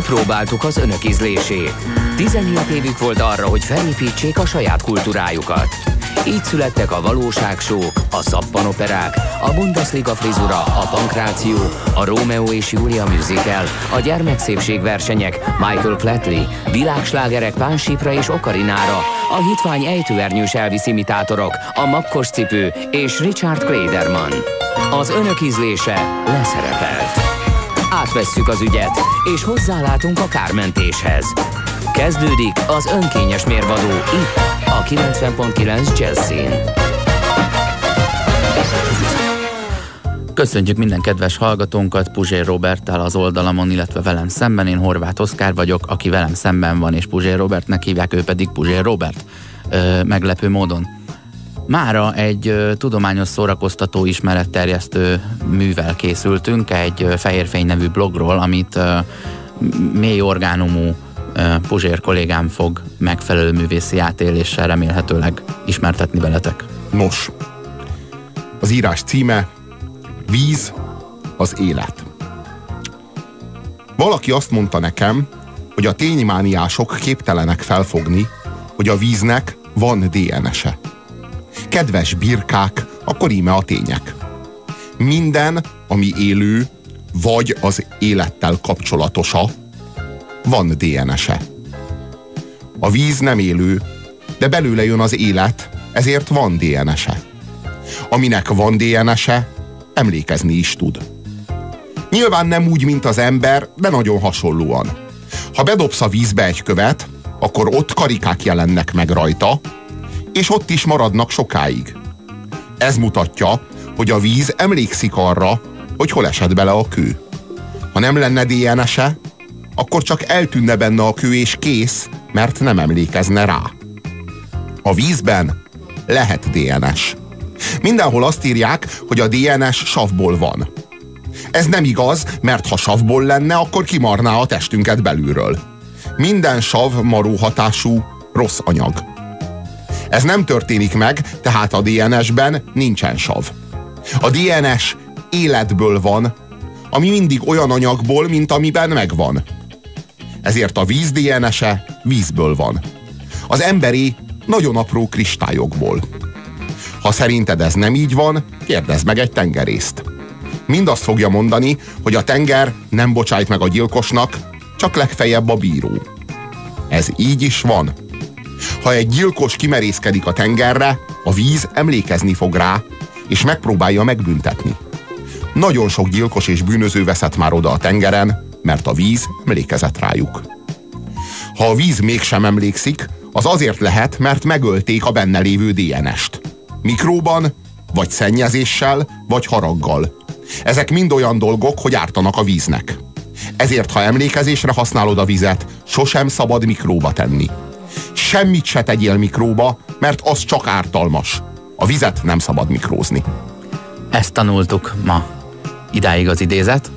Kipróbáltuk az önök ízlését. 17 évük volt arra, hogy felépítsék a saját kultúrájukat. Így születtek a valóságsók, a szappanoperák, a Bundesliga frizura, a pankráció, a Rómeó és Júlia musical, a gyermekszépségversenyek, Michael Flatley, világslágerek Pánsípra és Okarinára, a hitvány ejtőernyős Elvis imitátorok, a makkos cipő és Richard Klederman. Az önök ízlése leszerepelt. Átvesszük az ügyet, és hozzálátunk a kármentéshez. Kezdődik az önkényes mérvadó itt, a 90.9 Jazzin. Köszöntjük minden kedves hallgatónkat, Puzsér Roberttel az oldalamon, illetve velem szemben. Én Horváth Oszkár vagyok, aki velem szemben van, és Puzsér Robertnek hívják, ő pedig Puzsér Robert. Meglepő módon. Mára egy tudományos szórakoztató ismeretterjesztő művel készültünk, egy Fehérfény nevű blogról, amit mély orgánumú Puzsér kollégám fog megfelelő művészi átéléssel remélhetőleg ismertetni veletek. Nos, az írás címe Víz az élet. Valaki azt mondta nekem, hogy a ténymániások képtelenek felfogni, hogy a víznek van DNS-e. Kedves birkák, akkor íme a tények. Minden, ami élő, vagy az élettel kapcsolatosa, van DNS-e. A víz nem élő, de belőle jön az élet, ezért van DNS-e. Aminek van DNS-e, emlékezni is tud. Nyilván nem úgy, mint az ember, de nagyon hasonlóan. Ha bedobsz a vízbe egy követ, akkor ott karikák jelennek meg rajta, és ott is maradnak sokáig. Ez mutatja, hogy a víz emlékszik arra, hogy hol esett bele a kő. Ha nem lenne DNS-e, akkor csak eltűnne benne a kő és kész, mert nem emlékezne rá. A vízben lehet DNS. Mindenhol azt írják, hogy a DNS savból van. Ez nem igaz, mert ha savból lenne, akkor kimarná a testünket belülről. Minden sav maró hatású, rossz anyag. Ez nem történik meg, tehát a DNS-ben nincsen sav. A DNS életből van, ami mindig olyan anyagból, mint amiben megvan. Ezért a víz DNS-e vízből van. Az emberi nagyon apró kristályokból. Ha szerinted ez nem így van, kérdezd meg egy tengerészt. Mindazt fogja mondani, hogy a tenger nem bocsájt meg a gyilkosnak, csak legfeljebb a bíró. Ez így is van. Ha egy gyilkos kimerészkedik a tengerre, a víz emlékezni fog rá, és megpróbálja megbüntetni. Nagyon sok gyilkos és bűnöző veszett már oda a tengeren, mert a víz emlékezett rájuk. Ha a víz mégsem emlékszik, az azért lehet, mert megölték a benne lévő DNS-t. Mikróban, vagy szennyezéssel, vagy haraggal. Ezek mind olyan dolgok, hogy ártanak a víznek. Ezért, ha emlékezésre használod a vizet, sosem szabad mikróba tenni. Semmit se tegyél mikróba, mert az csak ártalmas. A vizet nem szabad mikrózni. Ezt tanultuk ma. Idáig az idézet.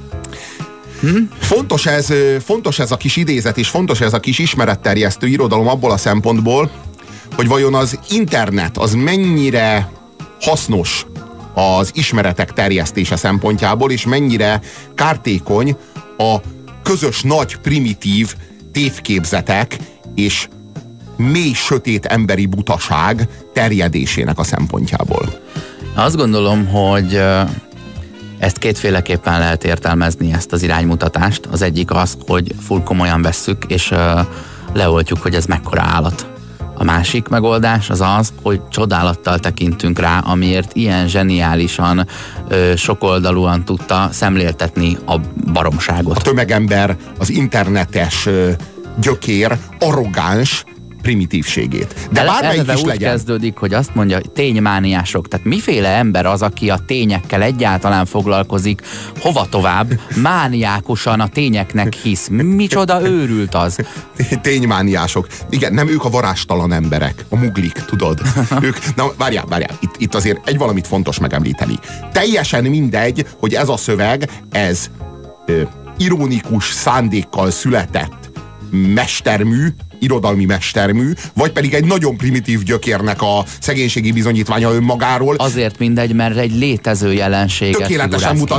Fontos ez a kis idézet, és fontos ez a kis ismeretterjesztő irodalom abból a szempontból, hogy vajon az internet az mennyire hasznos az ismeretek terjesztése szempontjából, és mennyire kártékony a közös nagy primitív tévképzetek és mély sötét emberi butaság terjedésének a szempontjából. Azt gondolom, hogy ezt kétféleképpen lehet értelmezni, ezt az iránymutatást. Az egyik az, hogy full komolyan vesszük, és leoltjuk, hogy ez mekkora állat. A másik megoldás az az, hogy csodálattal tekintünk rá, amiért ilyen zseniálisan, sokoldalúan tudta szemléltetni a baromságot. A tömegember, az internetes gyökér, arrogáns primitívségét. De bármelyik is úgy legyen. Kezdődik, hogy azt mondja, hogy ténymániások. Tehát miféle ember az, aki a tényekkel egyáltalán foglalkozik, hova tovább, mániákusan a tényeknek hisz. Micsoda őrült az. Ténymániások. Igen, nem ők a varástalan emberek, a muglik, tudod. Ők, na várjál. Itt azért egy valamit fontos megemlíteni. Teljesen mindegy, hogy ez a szöveg, ez ironikus szándékkal született mestermű, irodalmi mestermű, vagy pedig egy nagyon primitív gyökérnek a szegénységi bizonyítványa önmagáról. Azért mindegy, mert egy létező jelenség. Tökéletesen mutat be.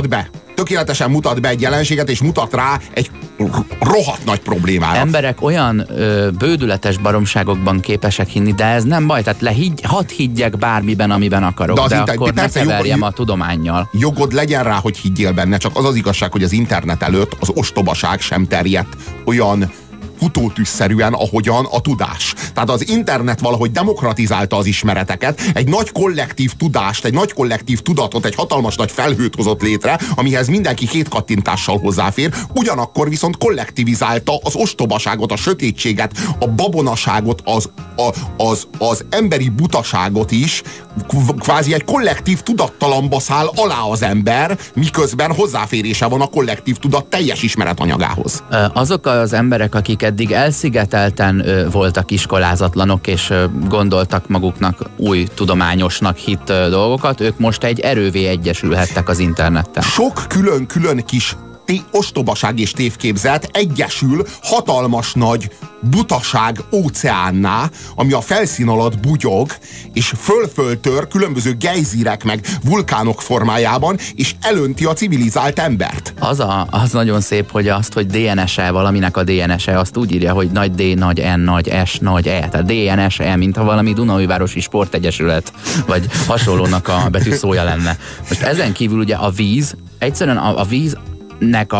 tökéletesen mutat be egy jelenséget, és mutat rá egy rohadt nagy problémára. Emberek olyan bődületes baromságokban képesek hinni, de ez nem baj, tehát hadd higgyek bármiben, amiben akarok, de akkor ne keverjem a tudománnyal. Jogod legyen rá, hogy higgyél benne, csak az az igazság, hogy az internet előtt az ostobaság sem terjedt olyan futótűzszerűen, ahogyan a tudás. Tehát az internet valahogy demokratizálta az ismereteket, egy nagy kollektív tudást, egy nagy kollektív tudatot, egy hatalmas nagy felhőt hozott létre, amihez mindenki 2 kattintással hozzáfér, ugyanakkor viszont kollektivizálta az ostobaságot, a sötétséget, a babonaságot, az emberi butaságot is, kvázi egy kollektív tudattalamba száll alá az ember, miközben hozzáférése van a kollektív tudat teljes ismeretanyagához. Azok az emberek, akik eddig elszigetelten voltak iskolázatlanok, és gondoltak maguknak új tudományosnak hitt dolgokat, ők most egy erővé egyesülhettek az interneten. Sok külön-külön kis ostobaság és tévképzet egyesül hatalmas nagy butaság óceánná, ami a felszín alatt bugyog, és föltör különböző gejzírek meg vulkánok formájában, és elönti a civilizált embert. Az nagyon szép, hogy azt, hogy DNS-e, valaminek a DNS-e, azt úgy írja, hogy nagy D, nagy N, nagy S, nagy E. Tehát DNS-e, mint ha valami Dunaújvárosi Sportegyesület, vagy hasonlónak a betűszója lenne. Most ezen kívül ugye a víz, egyszerűen a víznek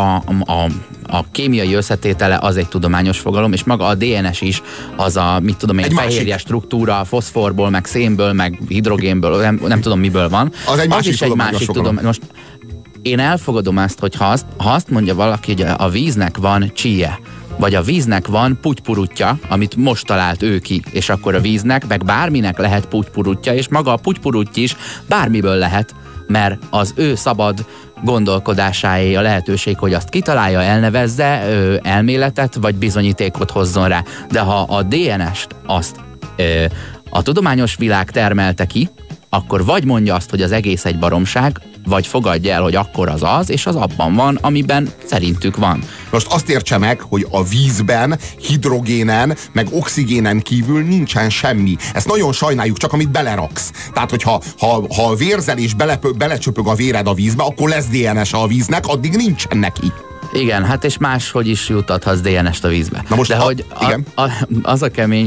a kémiai összetétele az egy tudományos fogalom, és maga a DNS is az a, mit tudom én, fehérje struktúra, foszforból, meg szénből, meg hidrogénből, nem tudom miből van. Az is egy másik tudomány. Most én elfogadom ezt, hogy ha azt mondja valaki, hogy a víznek van csíje, vagy a víznek van putypurutja, amit most talált ő ki, és akkor a víznek, meg bárminek lehet putypurutja, és maga a putypurutty is bármiből lehet, mert az ő szabad gondolkodásáé a lehetőség, hogy azt kitalálja, elnevezze, elméletet, vagy bizonyítékot hozzon rá. De ha a DNS-t azt a tudományos világ termelte ki, akkor vagy mondja azt, hogy az egész egy baromság, vagy fogadja el, hogy akkor az, és az abban van, amiben szerintük van. Most azt értse meg, hogy a vízben, hidrogénen, meg oxigénen kívül nincsen semmi. Ezt nagyon sajnáljuk, csak amit beleraksz. Tehát, hogyha ha vérzel és belecsöpög a véred a vízbe, akkor lesz DNS a víznek, addig nincsen neki. Igen, hát és máshogy is jutathatsz DNS-t a vízbe. Na most de hogy az a kemény,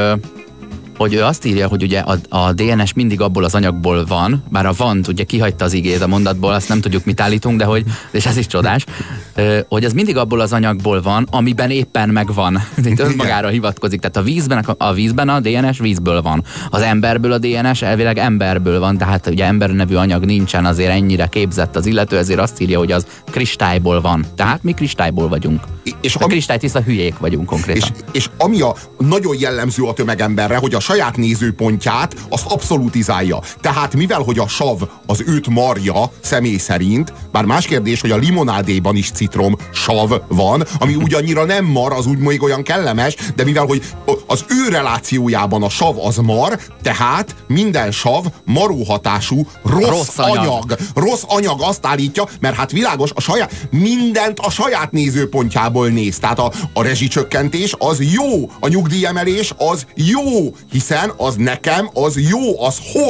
hogy ő azt írja, hogy ugye a DNS mindig abból az anyagból van, bár a vant ugye kihagyta az igét a mondatból, azt nem tudjuk, mit állítunk, de és ez is csodás, hogy az mindig abból az anyagból van, amiben éppen megvan. Itt önmagára hivatkozik. Tehát a vízben a DNS vízből van. Az emberből a DNS elvileg emberből van, tehát ugye ember nevű anyag nincsen, azért ennyire képzett az illető, ezért azt írja, hogy az kristályból van. Tehát mi kristályból vagyunk. És a kristálytiszta hülyék vagyunk konkrétan. És ami nagyon jellemző a tömegemberre, hogy a saját nézőpontját azt abszolutizálja. Tehát mivel, hogy a sav az őt marja személy szerint, bár más kérdés, hogy a limonádéban is citrom sav van, ami ugyannyira nem mar, az úgy még olyan kellemes, de mivel, hogy az ő relációjában a sav az mar, tehát minden sav maró hatású rossz anyag. Rossz anyag, azt állítja, mert hát világos, mindent a saját nézőpontjából néz. Tehát a rezsicsökkentés az jó, a nyugdíjemelés az jó, hiszen az nekem, az jó,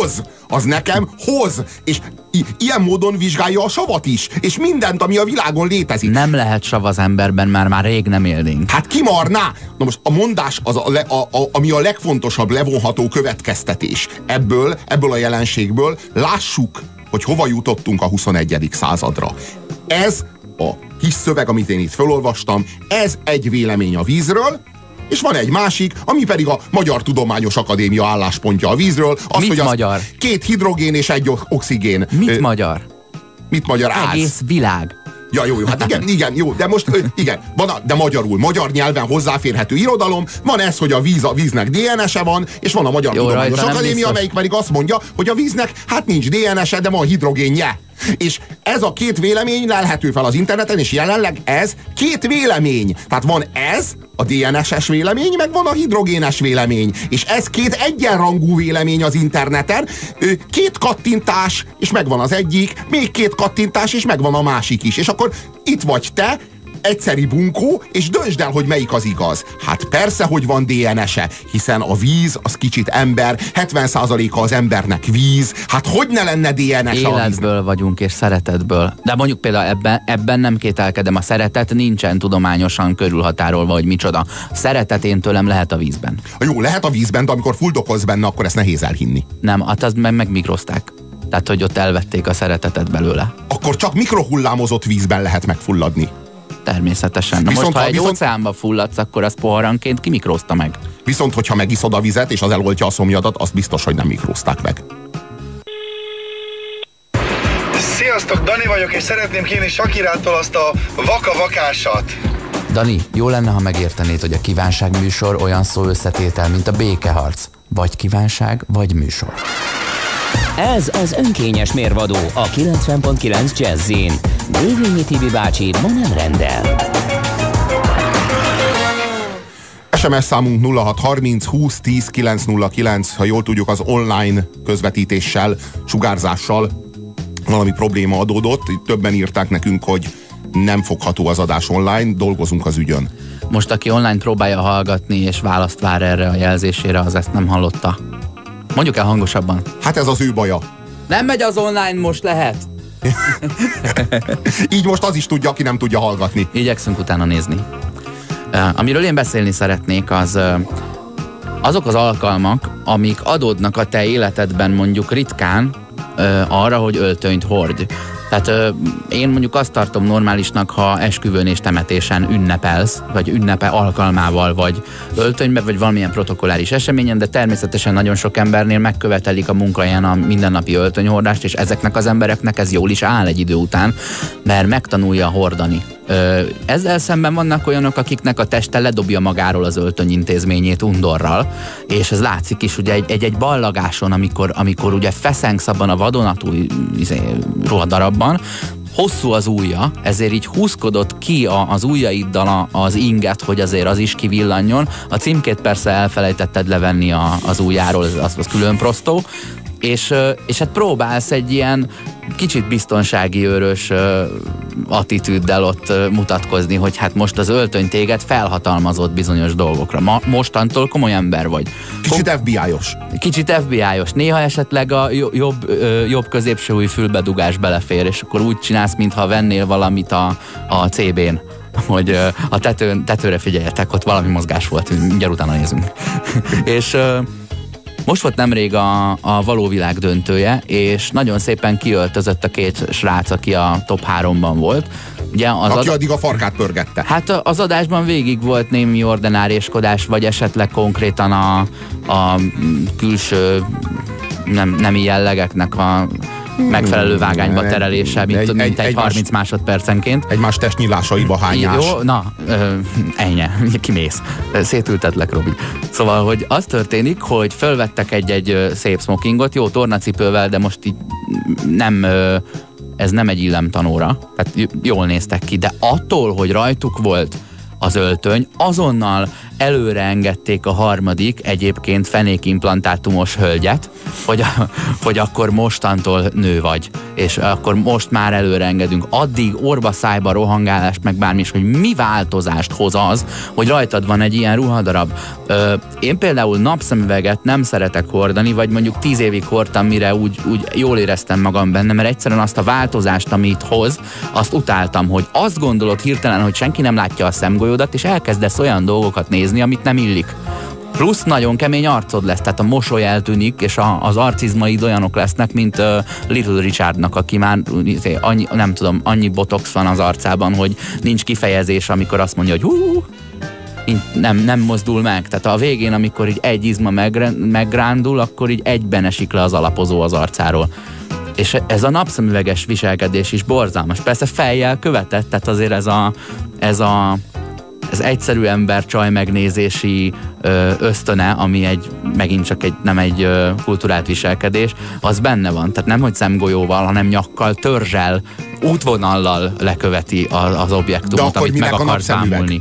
az nekem hoz. És ilyen módon vizsgálja a savat is, és mindent, ami a világon létezik. Nem lehet sav az emberben, már rég nem élnénk. Hát kimarná! Na most a mondás az ami a legfontosabb levonható következtetés ebből a jelenségből, lássuk, hogy hova jutottunk a 21. századra. Ez a kis szöveg, amit én itt felolvastam, ez egy vélemény a vízről, és van egy másik, ami pedig a Magyar Tudományos Akadémia álláspontja a vízről. Az, mit hogy magyar? 2 hidrogén és 1 oxigén. Mit magyar? Mit magyaráz? Egész világ. Ja, jó, hát igen, jó, de most, igen, de magyarul, magyar nyelven hozzáférhető irodalom, van ez, hogy a víznek DNS-e van, és van a Magyar Tudományos Akadémia, amelyik pedig azt mondja, hogy a víznek hát nincs DNS-e, de van hidrogénje. És ez a 2 vélemény lelhető fel az interneten, és jelenleg ez 2 vélemény. Tehát van ez, a DNS-es vélemény, meg van a hidrogénes vélemény. És ez 2 egyenrangú vélemény az interneten. 2 kattintás, és megvan az egyik, még 2 kattintás, és megvan a másik is. És akkor itt vagy te, egyszeri bunkó, és döntsd el, hogy melyik az igaz. Hát persze, hogy van DNS-e, hiszen a víz az kicsit ember, 70%-a az embernek víz, hát hogy ne lenne DNS-e? Életből vagyunk, és szeretetből. De mondjuk például ebben nem kételkedem, a szeretet nincsen tudományosan körülhatárolva, hogy micsoda. A szeretet én tőlem lehet a vízben. Jó, lehet a vízben, de amikor fuldokolsz benne, akkor ezt nehéz elhinni. Nem, hát azt megmikrozták. Tehát, hogy ott elvették a szeretetet belőle. Akkor csak mikrohullámozott vízben lehet megfulladni. Természetesen. Na most, ha egy óceánba fulladsz, akkor az poharanként kimikrózta meg. Viszont, hogyha megiszod a vizet, és az eloltja a szomjadat, azt biztos, hogy nem mikrózták meg. Sziasztok, Dani vagyok, és szeretném kérni Sakirától azt a vaka-vakásat. Dani, jó lenne, ha megértenéd, hogy a kívánság műsor olyan szó összetétel, mint a békeharc. Vagy kívánság, vagy műsor. Ez az önkényes mérvadó a 90.9 Jazzin. Dévényi Tibi bácsi ma nem rendel. SMS számunk 0630 20 10 909. Ha jól tudjuk, az online közvetítéssel, sugárzással valami probléma adódott. Többen írták nekünk, hogy nem fogható az adás online, dolgozunk az ügyön. Most, aki online próbálja hallgatni és választ vár erre a jelzésére, az ezt nem hallotta. Mondjuk el hangosabban. Hát ez az ő baja. Nem megy az online, most lehet. Így most az is tudja, aki nem tudja hallgatni. Igyekszünk utána nézni. Amiről én beszélni szeretnék, azok az alkalmak, amik adódnak a te életedben mondjuk ritkán arra, hogy öltönyt hordj. Tehát én mondjuk azt tartom normálisnak, ha esküvőn és temetésen ünnepelsz, vagy ünnepe alkalmával, vagy öltönybe, vagy valamilyen protokolláris eseményen, de természetesen nagyon sok embernél megkövetelik a munkahelyen a mindennapi öltönyhordást, és ezeknek az embereknek ez jól is áll egy idő után, mert megtanulja hordani. Ezzel szemben vannak olyanok, akiknek a teste ledobja magáról az öltönyintézményét undorral, és ez látszik is ugye egy ballagáson, amikor ugye feszengsz abban a vadonatúj ruhadarabban, hosszú az ujja, ezért így húzkodott ki az ujjaiddal az inget, hogy azért az is kivillanjon. A címkét persze elfelejtetted levenni az ujjáról, az külön prostó, és hát próbálsz egy ilyen kicsit biztonsági őrös attitűddel ott mutatkozni, hogy hát most az öltöny téged felhatalmazott bizonyos dolgokra. Mostantól komoly ember vagy. Kicsit FBI-os. Kicsit FBI-os. Néha esetleg a jobb középső új fülbedugás belefér, és akkor úgy csinálsz, mintha vennél valamit a CB-n, hogy a tetőre figyeljetek, ott valami mozgás volt, mindjárt utána nézünk. És most volt nemrég a való világ döntője, és nagyon szépen kiöltözött a két srác, aki a top 3-ban volt. Ugye aki addig a farkát pörgette. Hát az adásban végig volt némi ordenáréskodás, vagy esetleg konkrétan a külső nemi jellegeknek a megfelelő vágányba terelése, mint egy 30 másodpercenként. Egymás testnyilásaiba hányás. Jó, na, ennyi, kimész. Szétültetlek, Robi. Szóval, hogy az történik, hogy fölvettek egy szép smokingot, jó tornacipővel, de most így nem, ez nem egy illemtanóra, tehát jól néztek ki, de attól, hogy rajtuk volt az öltöny, azonnal előre engedték a harmadik, egyébként fenékimplantátumos hölgyet, hogy akkor mostantól nő vagy, és akkor most már előre engedünk. Addig orba-szájba rohangálást, meg bármi is, hogy mi változást hoz az, hogy rajtad van egy ilyen ruhadarab. Én például napszemüveget nem szeretek hordani, vagy mondjuk 10 évig hordtam, mire úgy jól éreztem magam benne, mert egyszerűen azt a változást, amit hoz, azt utáltam, hogy azt gondolod hirtelen, hogy senki nem látja a szemgolyódat, és elkezdesz olyan dolgokat nézni, amit nem illik. Plusz nagyon kemény arcod lesz, tehát a mosoly eltűnik, és az arcizmaid olyanok lesznek, mint Little Richardnak, aki már annyi botox van az arcában, hogy nincs kifejezés, amikor azt mondja, hogy nem mozdul meg. Tehát a végén, amikor így egy izma meggrándul, akkor így egyben esik le az alapozó az arcáról. És ez a napszemüveges viselkedés is borzalmas. Persze fejjel követett, tehát azért ez egyszerű ember csaj megnézési ösztöne, ami megint csak nem egy kulturált viselkedés, az benne van. Tehát nem, hogy szemgolyóval, hanem nyakkal, törzsel, útvonallal leköveti az objektumot, amit meg akarsz bámulni.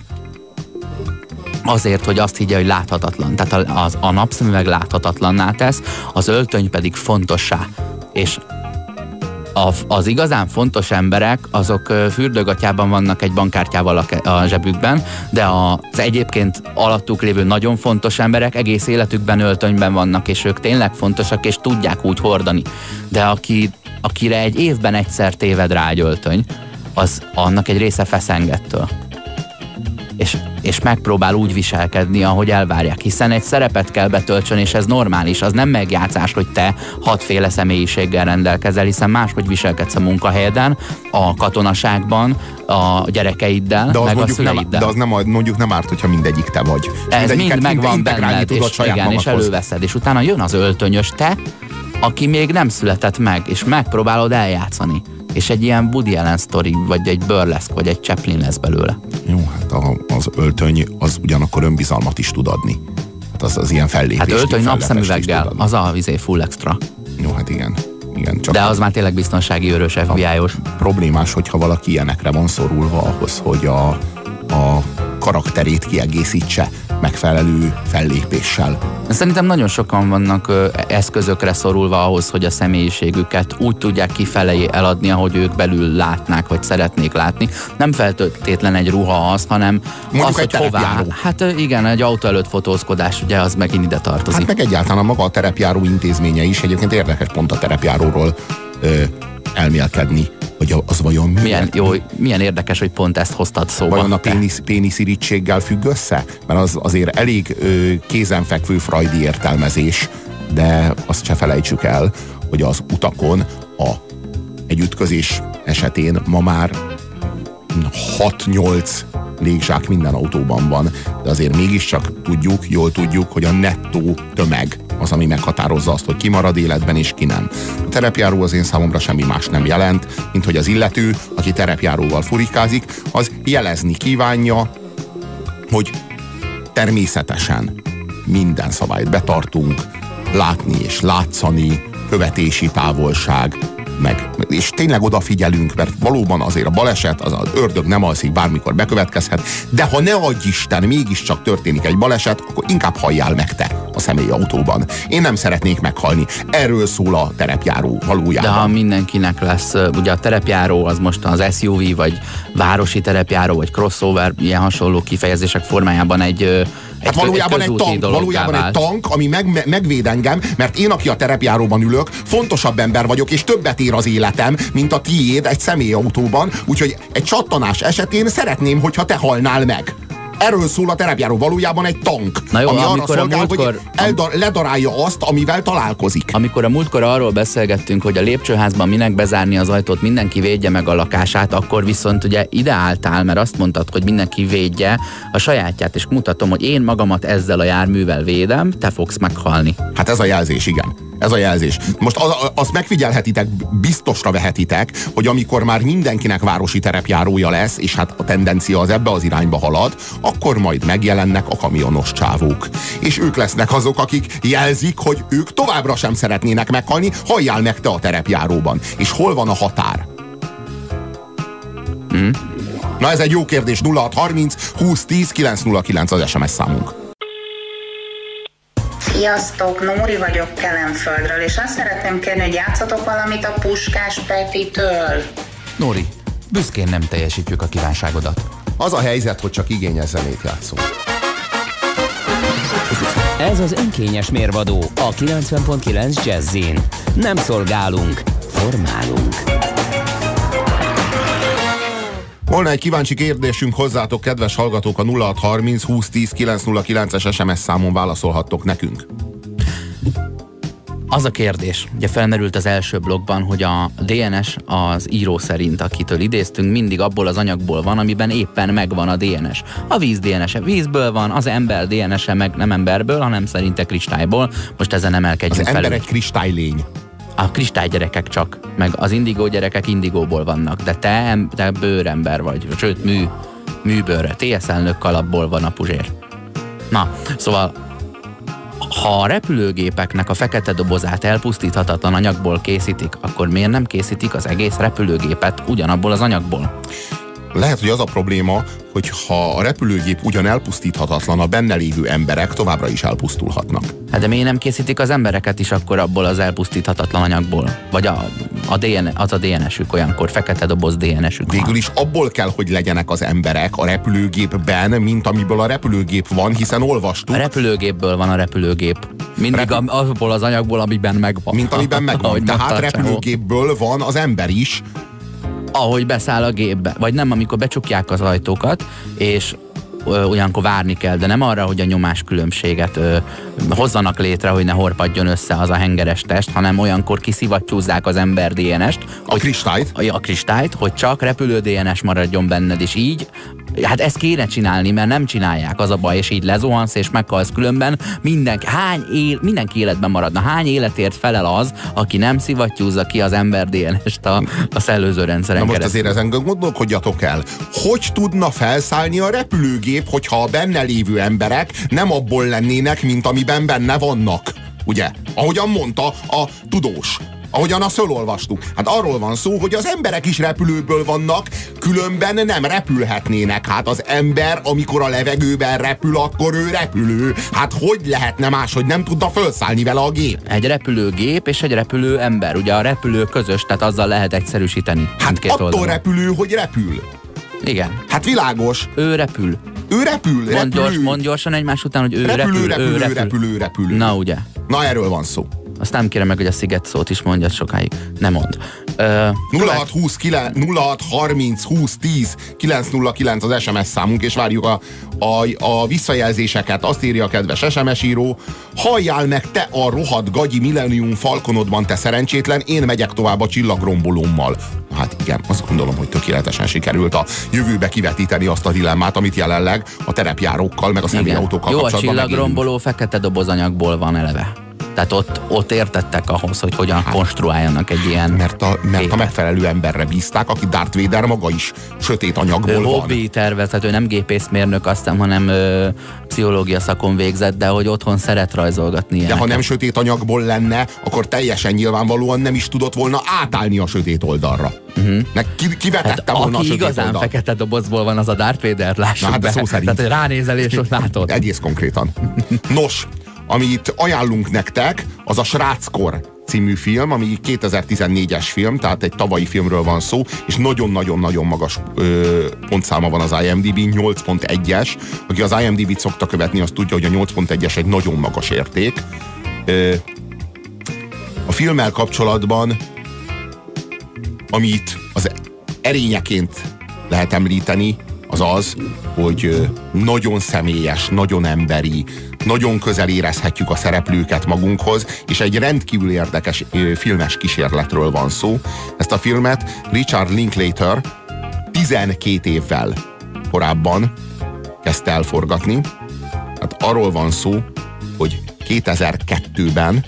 Azért, hogy azt higgye, hogy láthatatlan. Tehát a napszemüveg láthatatlanná tesz, az öltöny pedig fontossá. És az igazán fontos emberek, azok fürdőgatyában vannak egy bankkártyával a zsebükben, de az egyébként alattuk lévő nagyon fontos emberek egész életükben öltönyben vannak, és ők tényleg fontosak, és tudják úgy hordani. De akire egy évben egyszer téved rá egy öltöny, az annak egy része feszengettől. És megpróbál úgy viselkedni, ahogy elvárják, hiszen egy szerepet kell betöltsön, és ez normális, az nem megjátszás, hogy te 6 féle személyiséggel rendelkezel, hiszen máshogy viselkedsz a munkahelyeden, a katonaságban, a gyerekeiddel, meg a szüleiddel. De az nem, mondjuk nem árt, hogyha mindegyik te vagy. Ez mind megvan benned, és előveszed, és utána jön az öltönyös te, aki még nem született meg, és megpróbálod eljátszani. És egy ilyen Woody Allen sztori, vagy egy burleszk, vagy egy Chaplin lesz belőle. Jó, hát az öltöny az ugyanakkor önbizalmat is tud adni. Hát az ilyen fellépés. Hát öltöny napszemüveggel, az a full extra. Jó, hát igen. Csak de az már tényleg biztonsági őrös, FBI-os. Problémás, hogyha valaki ilyenekre van szorulva ahhoz, hogy a karakterét kiegészítse megfelelő fellépéssel. Szerintem nagyon sokan vannak eszközökre szorulva ahhoz, hogy a személyiségüket úgy tudják kifelé eladni, ahogy ők belül látnák, vagy szeretnék látni. Nem feltétlen egy ruha az, hanem mondjuk az, hogy hová. Hát igen, egy autó előtt fotózkodás, ugye az megint ide tartozik. Hát meg egyáltalán maga a terepjáró intézménye is, egyébként érdekes pont a terepjáróról elmélkedni, hogy az vajon milyen érdekes, hogy pont ezt hoztad szóba. Vajon a péniszirigységgel függ össze? Mert az azért elég kézenfekvő freudi értelmezés, de azt se felejtsük el, hogy az utakon egy ütközés esetén ma már 6-8 légzsák minden autóban van, de azért mégiscsak jól tudjuk, hogy a nettó tömeg az, ami meghatározza azt, hogy ki marad életben és ki nem. A terepjáró az én számomra semmi más nem jelent, mint hogy az illető, aki terepjáróval furikázik, az jelezni kívánja, hogy természetesen minden szabályt betartunk, látni és látszani, követési távolság, és tényleg odafigyelünk, mert valóban azért a baleset, az ördög nem alszik, bármikor bekövetkezhet, de ha ne adj Isten, mégiscsak történik egy baleset, akkor inkább halljál meg te a személyautóban. Én nem szeretnék meghalni. Erről szól a terepjáró valójában. De ha mindenkinek lesz, ugye a terepjáró az most az SUV, vagy városi terepjáró, vagy crossover, ilyen hasonló kifejezések formájában egy valójában egy tank, ami megvéd engem, mert én, aki a terepjáróban ülök, fontosabb ember vagyok, és többet ér az életem, mint a tiéd egy személyautóban, úgyhogy egy csattanás esetén szeretném, hogyha te halnál meg. Erről szól a terepjáró, valójában egy tank, na jó, ami arra szolgál, hogy ledarálja azt, amivel találkozik. Amikor a múltkor arról beszélgettünk, hogy a lépcsőházban minek bezárni az ajtót, mindenki védje meg a lakását, akkor viszont ugye ide álltál, mert azt mondtad, hogy mindenki védje a sajátját, és mutatom, hogy én magamat ezzel a járművel védem, te fogsz meghalni. Hát ez a jelzés, igen. Ez a jelzés. Most azt megfigyelhetitek, biztosra vehetitek, hogy amikor már mindenkinek városi terepjárója lesz, és hát a tendencia az ebbe az irányba halad, akkor majd megjelennek a kamionos csávók. És ők lesznek azok, akik jelzik, hogy ők továbbra sem szeretnének meghalni, halljál meg te a terepjáróban. És hol van a határ? Na ez egy jó kérdés. 0630 2010 909 az SMS számunk. Sziasztok, Nóri vagyok Kelenföldről, és azt szeretném kérni, hogy játszatok valamit a Puskás Petitől. Nóri, büszkén nem teljesítjük a kívánságodat. Az a helyzet, hogy csak igényes zenét játszunk. Ez az önkényes mérvadó a 90.9 Jazzin. Nem szolgálunk, formálunk. Volna egy kíváncsi kérdésünk hozzátok, kedves hallgatók, a 0630 2010 909-es SMS számon válaszolhattok nekünk. Az a kérdés, ugye felmerült az első blokkban, hogy a DNS az író szerint, akitől idéztünk, mindig abból az anyagból van, amiben éppen megvan a DNS. A víz DNS-e vízből van, az ember DNS-e meg nem emberből, hanem szerinte kristályból. Most ezen emelkedjünk felül. Az ember egy kristálylény. A kristálygyerekek csak, meg az indigó gyerekek indigóból vannak, de te bőrember vagy, sőt műbőrre, TSZ elnök kalapból van a Puzsér. Na, szóval ha a repülőgépeknek a fekete dobozát elpusztíthatatlan anyagból készítik, akkor miért nem készítik az egész repülőgépet ugyanabból az anyagból? Lehet, hogy az a probléma, hogy ha a repülőgép ugyan elpusztíthatatlan, a benne lévő emberek továbbra is elpusztulhatnak. Hát de miért nem készítik az embereket is akkor abból az elpusztíthatatlan anyagból? Vagy az a DNS-ük olyankor, fekete doboz DNS-ük van. Végül is abból kell, hogy legyenek az emberek a repülőgépben, mint amiből a repülőgép van, hiszen olvastuk. A repülőgépből van a repülőgép. Mindig abból az anyagból, amiben megvan. Mint amiben megvan. Tehát repülőgépből van az ember is. Ahogy beszáll a gépbe. Vagy nem, amikor becsukják az ajtókat, és olyankor várni kell, de nem arra, hogy a nyomáskülönbséget hozzanak létre, hogy ne horpadjon össze az a hengeres test, hanem olyankor kiszivattyúzzák az ember DNS-t. A kristályt. A kristályt, hogy csak repülő DNS maradjon benned, és így. Hát ezt kéne csinálni, mert nem csinálják, az a baj, és így lezuhansz, és meghalsz, különben mindenki életben maradna. Hány életért felel az, aki nem szivattyúzza ki az ember DNS-t a szellőző rendszeren Na most keresztül? azért ezen gondolkodjatok el. Hogy tudna felszállni a repülőgép, hogyha a benne lévő emberek nem abból lennének, mint amiben benne vannak? Ugye? Ahogyan mondta a tudós. Ahogyan azt fölolvastuk. Hát arról van szó, hogy az emberek is repülőből vannak, különben nem repülhetnének. Hát az ember, amikor a levegőben repül, akkor ő repülő. Hát hogy lehetne más, hogy nem tudna felszállni vele a gép? Egy repülőgép és egy repülő ember. Ugye a repülő közös, tehát azzal lehet egyszerűsíteni. Hát attól repülő, hogy repül. Igen. Hát világos. Ő repül. Ő repül. Mondd gyorsan egymás után, hogy ő repül. Na ugye. Na erről van szó. Azt nem kérem meg, hogy a sziget szót is mondjad sokáig. Nem mond. 06 30 20 10 909 az SMS számunk, és várjuk a visszajelzéseket. Azt írja a kedves SMS író: halljál meg te a rohadt gagyi Millennium Falconodban, te szerencsétlen, én megyek tovább a csillagrombolómmal. Hát igen, azt gondolom, hogy tökéletesen sikerült a jövőbe kivetíteni azt a dilemmát, amit jelenleg a terepjárókkal, meg a személyautókkal kapcsolatban Jó, a csillagromboló fekete dobozanyagból van eleve. Tehát ott értettek ahhoz, hogy hogyan konstruáljanak egy ilyen... Mert a megfelelő emberre bízták, aki Darth Vader maga is sötét anyagból van. Hobbi tervez, tehát ő nem gépészmérnök, aztán, hanem pszichológia szakon végzett, de hogy otthon szeret rajzolgatni ilyeneket. De ha nem sötét anyagból lenne, akkor teljesen nyilvánvalóan nem is tudott volna átállni a sötét oldalra. Kivetette volna a sötét igazán oldal. Fekete dobozból van, az a Darth Vader, lássuk hát be. Szó szerint. Tehát ránézel és ott látod. Egész konkrétan. Nos, amit ajánlunk nektek, az a Sráckor című film, ami 2014-es film, tehát egy tavalyi filmről van szó, és nagyon-nagyon-nagyon magas pontszáma van az IMDb, 8.1-es. Aki az IMDb-t szokta követni, az tudja, hogy a 8.1-es egy nagyon magas érték. A filmmel kapcsolatban, amit az erényeként lehet említeni, az az, hogy nagyon személyes, nagyon emberi, nagyon közel érezhetjük a szereplőket magunkhoz, és egy rendkívül érdekes filmes kísérletről van szó. Ezt a filmet Richard Linklater 12 évvel korábban kezdte el forgatni. Hát arról van szó, hogy 2002-ben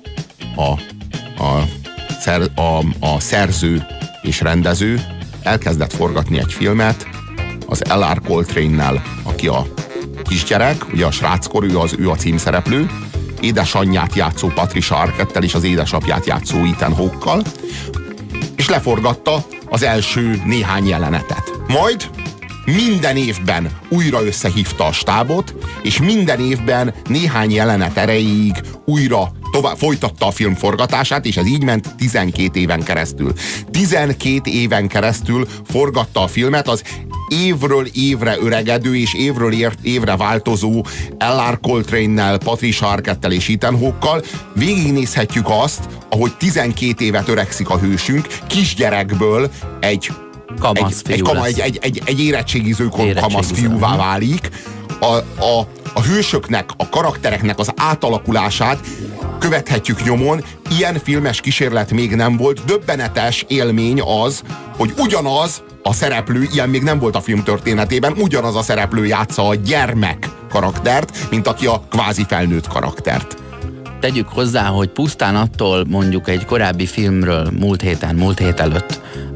a szerző és rendező elkezdett forgatni egy filmet az L.R. Coltrane-nel, aki a kisgyerek, ugye a Sráckor, ő a címszereplő, édesanyját játszó Patricia Arquette-tel és az édesapját játszó Ethan Hawke-kal, és leforgatta az első néhány jelenetet. Majd minden évben újra összehívta a stábot, és minden évben néhány jelenet erejéig újra folytatta a film forgatását, és ez így ment 12 éven keresztül. 12 éven keresztül forgatta a filmet az évről évre öregedő és évről évre változó L.R. Coltrane-nel, Patricia Arquette-tel és Ethan Hawke-kal. Végignézhetjük azt, ahogy 12 évet öregszik a hősünk, kisgyerekből egy érettségiző kamaszfiúvá válik. A hősöknek, a karaktereknek az átalakulását követhetjük nyomon. Ilyen filmes kísérlet még nem volt. Döbbenetes élmény az, hogy ugyanaz a szereplő, ilyen még nem volt a film történetében, ugyanaz a szereplő játsza a gyermek karaktert, mint aki a kvázi felnőtt karaktert. Tegyük hozzá, hogy pusztán attól mondjuk egy korábbi filmről múlt hét előtt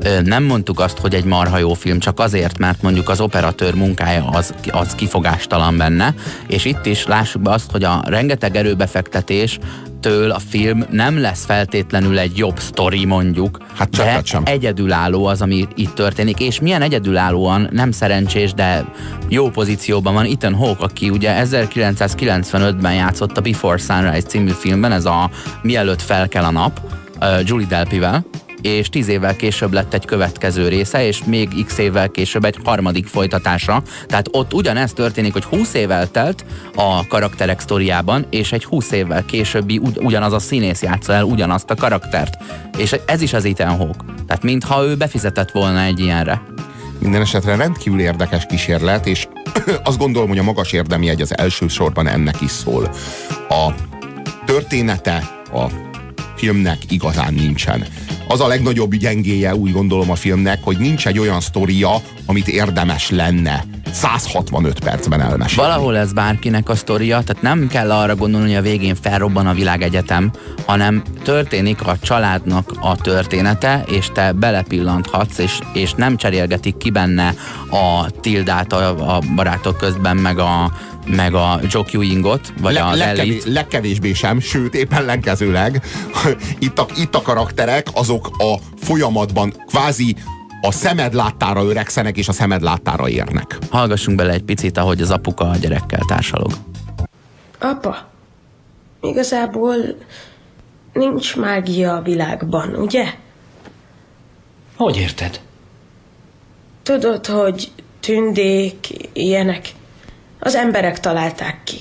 Nem mondtuk azt, hogy egy marha jó film, csak azért, mert mondjuk az operatőr munkája az kifogástalan benne, és itt is lássuk be azt, hogy a rengeteg erőbefektetéstől a film nem lesz feltétlenül egy jobb sztori mondjuk, de egyedülálló az, ami itt történik, és milyen egyedülállóan nem szerencsés, de jó pozícióban van Ethan Hawke, aki ugye 1995-ben játszott a Before Sunrise című filmben, ez a Mielőtt felkel a nap, Julie Delpyvel, és 10 évvel később lett egy következő része, és még x évvel később egy harmadik folytatása. Tehát ott ugyanez történik, hogy 20 év eltelt a karakterek sztoriában, és egy 20 évvel későbbi ugyanaz a színész játsza el ugyanazt a karaktert. És ez is az Ethan Hawke. Tehát mintha ő befizetett volna egy ilyenre. Minden esetre rendkívül érdekes kísérlet, és azt gondolom, hogy a magas érdemi jegy az első sorban ennek is szól. A története a filmnek igazán nincsen. Az a legnagyobb gyengéje, úgy gondolom, a filmnek, hogy nincs egy olyan sztoria, amit érdemes lenne 165 percben elmesélni. Valahol ez bárkinek a sztoria, tehát nem kell arra gondolni, hogy a végén felrobban a világegyetem, hanem történik a családnak a története, és te belepillanthatsz, és nem cserélgetik ki benne a Tildát a barátok közben, meg a Jock Ewingot, vagy az Ellie-t. Legkevésbé sem, sőt, éppen ellenkezőleg. Itt a karakterek, azok a folyamatban kvázi a szemed láttára öregszenek, és a szemed láttára érnek. Hallgassunk bele egy picit, ahogy az apuka a gyerekkel társalog. Apa, igazából nincs mágia a világban, ugye? Hogy érted? Tudod, hogy tündék, ilyenek, az emberek találták ki.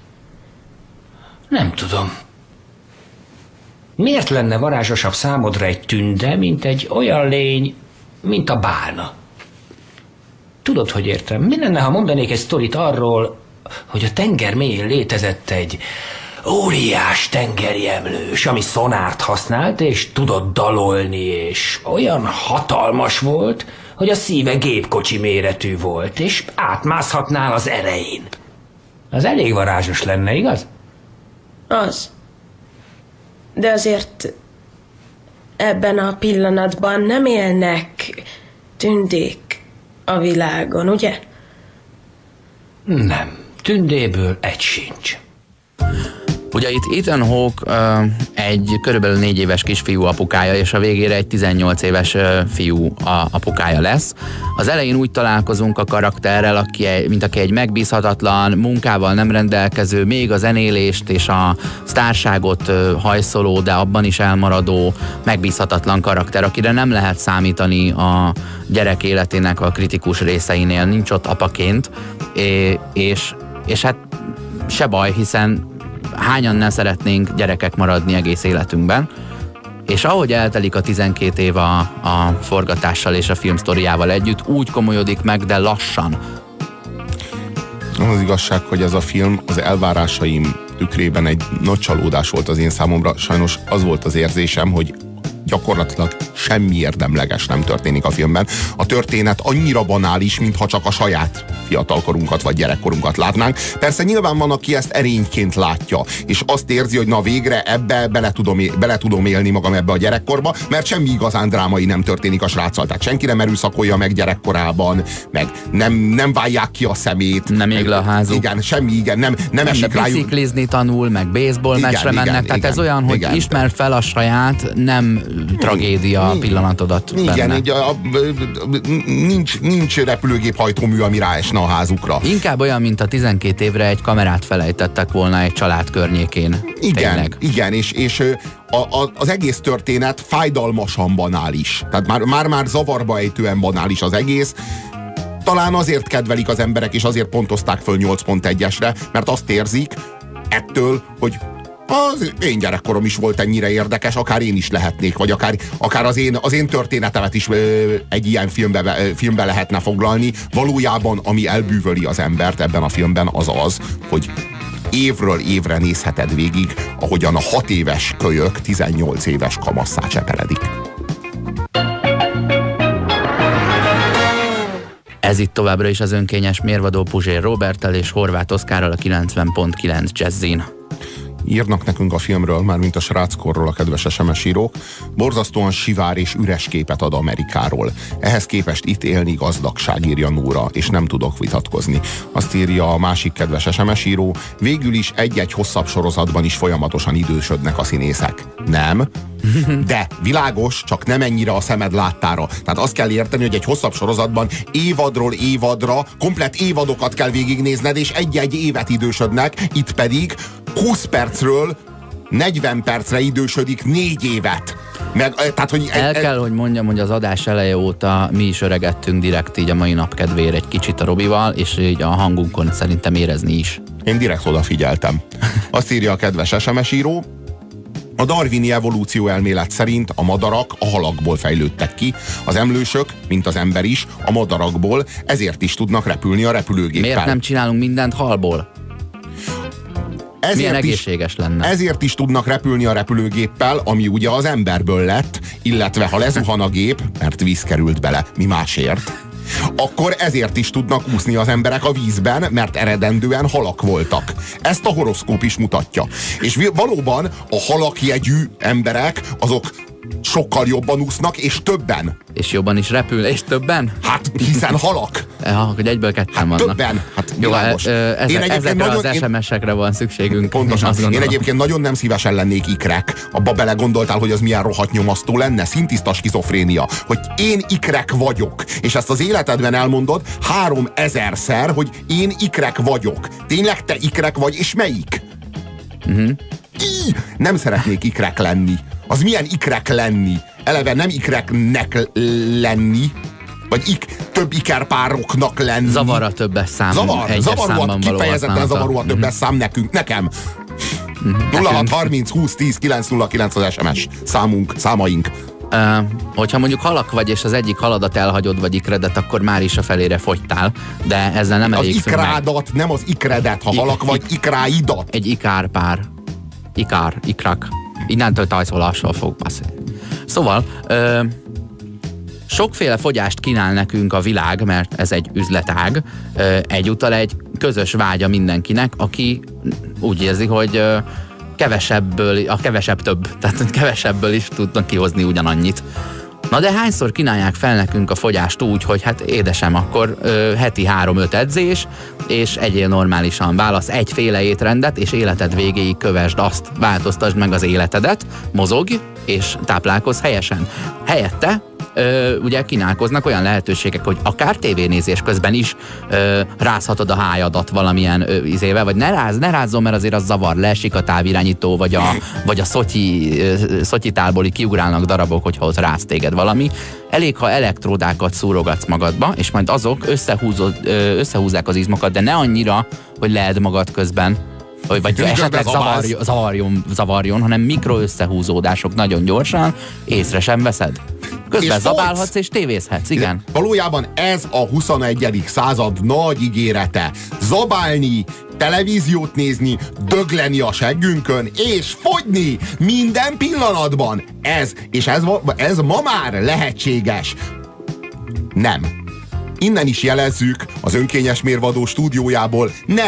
Nem tudom. Miért lenne varázsosabb számodra egy tünde, mint egy olyan lény, mint a bálna? Tudod, hogy értem? Mi lenne, ha mondanék egy sztorit arról, hogy a tenger mélyén létezett egy óriás tengeri emlős, ami szonárt használt, és tudott dalolni, és olyan hatalmas volt, hogy a szíve gépkocsi méretű volt, és átmászhatnál az erején. Az elég varázsos lenne, igaz? Az. De azért ebben a pillanatban nem élnek tündék a világon, ugye? Nem. Tündéből egy sincs. Ugye itt Ethan Hawke egy körülbelül 4 éves kisfiú apukája, és a végére egy 18 éves fiú apukája lesz. Az elején úgy találkozunk a karakterrel, mint aki egy megbízhatatlan, munkával nem rendelkező, még a zenélést és a sztárságot hajszoló, de abban is elmaradó, megbízhatatlan karakter, akire nem lehet számítani a gyerek életének a kritikus részeinél, nincs ott apaként, és hát se baj, hiszen hányan ne szeretnénk gyerekek maradni egész életünkben. És ahogy eltelik a 12 év a forgatással és a filmsztoriával együtt, úgy komolyodik meg, de lassan. Az igazság, hogy ez a film az elvárásaim tükrében egy nagy csalódás volt az én számomra. Sajnos az volt az érzésem, hogy gyakorlatilag semmi érdemleges nem történik a filmben. A történet annyira banális, mintha csak a saját fiatalkorunkat vagy gyerekkorunkat látnánk. Persze nyilván van, aki ezt erényként látja, és azt érzi, hogy na végre ebbe bele tudom élni magam ebbe a gyerekkorba, mert semmi igazán drámai nem történik a sráccal. Tehát senki nem erőszakolja meg gyerekkorában, meg nem válják ki a szemét. Nem ég le a házuk. Igen, semmi, igen, nem esik rájuk. Biciklizni tanul, meg baseball meccsre mennek. Tehát ez olyan, hogy ismer fel a saját, nem tragédia pillanatodat benne. Igen, nincs repülőgép hajtómű, ami ráesne a házukra. Inkább olyan, mint a 12 évre egy kamerát felejtettek volna egy család környékén. Igen, és az egész történet fájdalmasan banális. Tehát már zavarba ejtően banális az egész. Talán azért kedvelik az emberek, és azért pontozták föl 8.1-esre, mert azt érzik ettől, hogy az én gyerekkorom is volt ennyire érdekes, akár én is lehetnék, vagy akár az én történetemet is egy ilyen filmbe lehetne foglalni. Valójában, ami elbűvöli az embert ebben a filmben, az, hogy évről évre nézheted végig, ahogyan a 6 éves kölyök 18 éves kamasszá cseperedik. Ez itt továbbra is az önkényes mérvadó Puzsér Roberttel és Horváth Oszkárral a 90.9 Jazzin. Írnak nekünk a filmről, mármint a sráckorról a kedves SMS írók, borzasztóan sivár és üres képet ad Amerikáról. Ehhez képest itt élni gazdagság, írja Nóra, és nem tudok vitatkozni. Azt írja a másik kedves SMS író, végül is egy-egy hosszabb sorozatban is folyamatosan idősödnek a színészek. Nem? De világos, csak nem ennyire a szemed láttára. Tehát azt kell érteni, hogy egy hosszabb sorozatban évadról évadra komplet évadokat kell végignézned, és egy-egy évet idősödnek, itt pedig 20 percről 40 percre idősödik 4 évet. Tehát, hogy kell, hogy mondjam, hogy az adás eleje óta mi is öregettünk direkt így a mai nap kedvére egy kicsit a Robival, és így a hangunkon szerintem érezni is. Én direkt odafigyeltem. Azt írja a kedves SMS író, a darwini evolúció elmélet szerint a madarak a halakból fejlődtek ki, az emlősök, mint az ember is, a madarakból, ezért is tudnak repülni a repülőgéppel. Miért nem csinálunk mindent halból? Milyen egészséges lenne. Ezért is tudnak repülni a repülőgéppel, ami ugye az emberből lett, illetve ha lezuhan a gép, mert víz került bele, mi másért, akkor ezért is tudnak úszni az emberek a vízben, mert eredendően halak voltak. Ezt a horoszkóp is mutatja. És valóban a halakjegyű emberek, azok sokkal jobban úsznak, és többen. És jobban is repül, és többen? Hát, hiszen halak. Hogy egyből ketten vannak. Többen. Hát jó, világos. Ezekre az SMS-ekre van szükségünk. Pontosan. Én egyébként nagyon nem szívesen lennék ikrek. Abba belegondoltál, hogy az milyen rohadt nyomasztó lenne? Szintiszta skizofrénia. Hogy én ikrek vagyok. És ezt az életedben elmondod 3000-szer, hogy én ikrek vagyok. Tényleg te ikrek vagy, és melyik? Nem szeretnék ikrek lenni. Az milyen ikrek lenni? Eleve nem ikreknek lenni, vagy több ikerpároknak lenni. Zavar a többes szám. Zavaró, kifejezetten zavaró a többes szám nekem. 0630 20 10 909 az SMS számaink. Hogyha mondjuk halak vagy, és az egyik haladat elhagyod, vagy ikredet, akkor már is a felére fogytál, de ezzel nem elég. Az ikrádat, nem az ikredet, ha halak vagy, ikráidat. Egy ikárpár. Ikrak. Innentől tajszolásról fog beszélni. Szóval, sokféle fogyást kínál nekünk a világ, mert ez egy üzletág. Egyúttal egy közös vágya mindenkinek, aki úgy érzi, hogy kevesebb több. Tehát kevesebből is tudnak kihozni ugyanannyit. Na de hányszor kínálják fel nekünk a fogyást úgy, hogy hát édesem, akkor heti 3-5 edzés, és egyél normálisan, válasz egyféle étrendet, és életed végéig kövesd azt, változtasd meg az életedet, mozogj, és táplálkozz helyesen. Helyette ugye kínálkoznak olyan lehetőségek, hogy akár tévénézés közben is rázhatod a hájadat valamilyen izével, vagy ne rázzon, mert azért az zavar, leesik a távirányító, vagy a szotyitálból kiugrálnak darabok, hogyha ott ráz téged valami. Elég, ha elektródákat szúrogatsz magadba, és majd azok összehúzzák az izmokat, de ne annyira, hogy leed magad közben, vagy esetleg zavarjon, hanem mikro összehúzódások nagyon gyorsan, észre sem veszed. Közben zabálhatsz és tévézhetsz, igen. Valójában ez a 21. század nagy ígérete. Zabálni, televíziót nézni, dögleni a seggünkön, és fogyni minden pillanatban. Ez ma már lehetséges. Nem. Innen is jelezzük az önkényes mérvadó stúdiójából.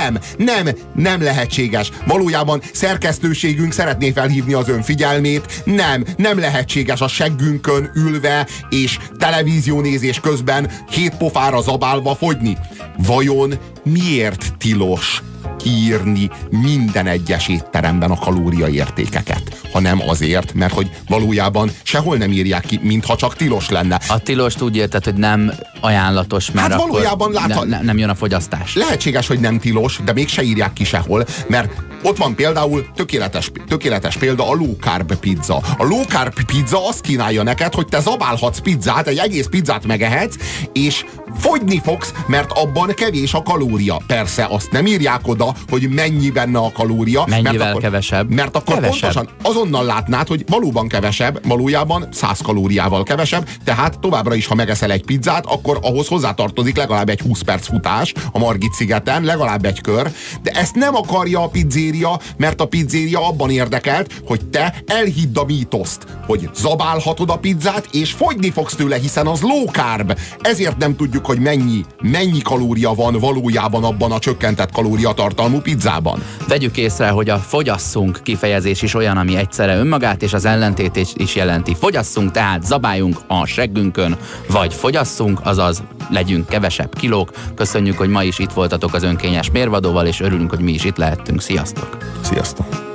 Nem lehetséges. Valójában szerkesztőségünk szeretné felhívni az ön figyelmét. Nem lehetséges a seggünkön ülve és televíziónézés közben 7 pofára zabálva fogyni. Vajon miért tilos kiírni minden egyes étteremben a kalóriaértékeket, hanem azért, mert hogy valójában sehol nem írják ki, mintha csak tilos lenne. A tilost úgy érted, hogy nem ajánlatos, mert hát valójában nem jön a fogyasztás. Lehetséges, hogy nem tilos, de mégse írják ki sehol, mert ott van például tökéletes példa a low carb pizza. A low carb pizza azt kínálja neked, hogy te zabálhatsz pizzát, egy egész pizzát megehetsz, és fogyni fogsz, mert abban kevés a kalória. Persze azt nem írják oda, hogy mennyi benne a kalória. Mennyivel kevesebb. Mert akkor pontosan azonnal látnád, hogy valóban kevesebb, valójában 100 kalóriával kevesebb, tehát továbbra is, ha megeszel egy pizzát, akkor ahhoz hozzátartozik legalább egy 20 perc futás a Margit szigeten, legalább egy kör, de ezt nem akarja a pizzéria pizzéria, mert a pizzéria abban érdekelt, hogy te elhidd a mítoszt, hogy zabálhatod a pizzát, és fogyni fogsz tőle, hiszen az low carb. Ezért nem tudjuk, hogy mennyi kalória van valójában abban a csökkentett kalóriatartalmú pizzában. Vegyük észre, hogy a fogyasszunk kifejezés is olyan, ami egyszerre önmagát és az ellentétét is jelenti. Fogyasszunk, tehát zabáljunk a seggünkön, vagy fogyasszunk, azaz legyünk kevesebb kilók. Köszönjük, hogy ma is itt voltatok az Önkényes Mérvadóval, és örülünk, hogy mi is itt lehettünk. Sziasztok! Sziasztok!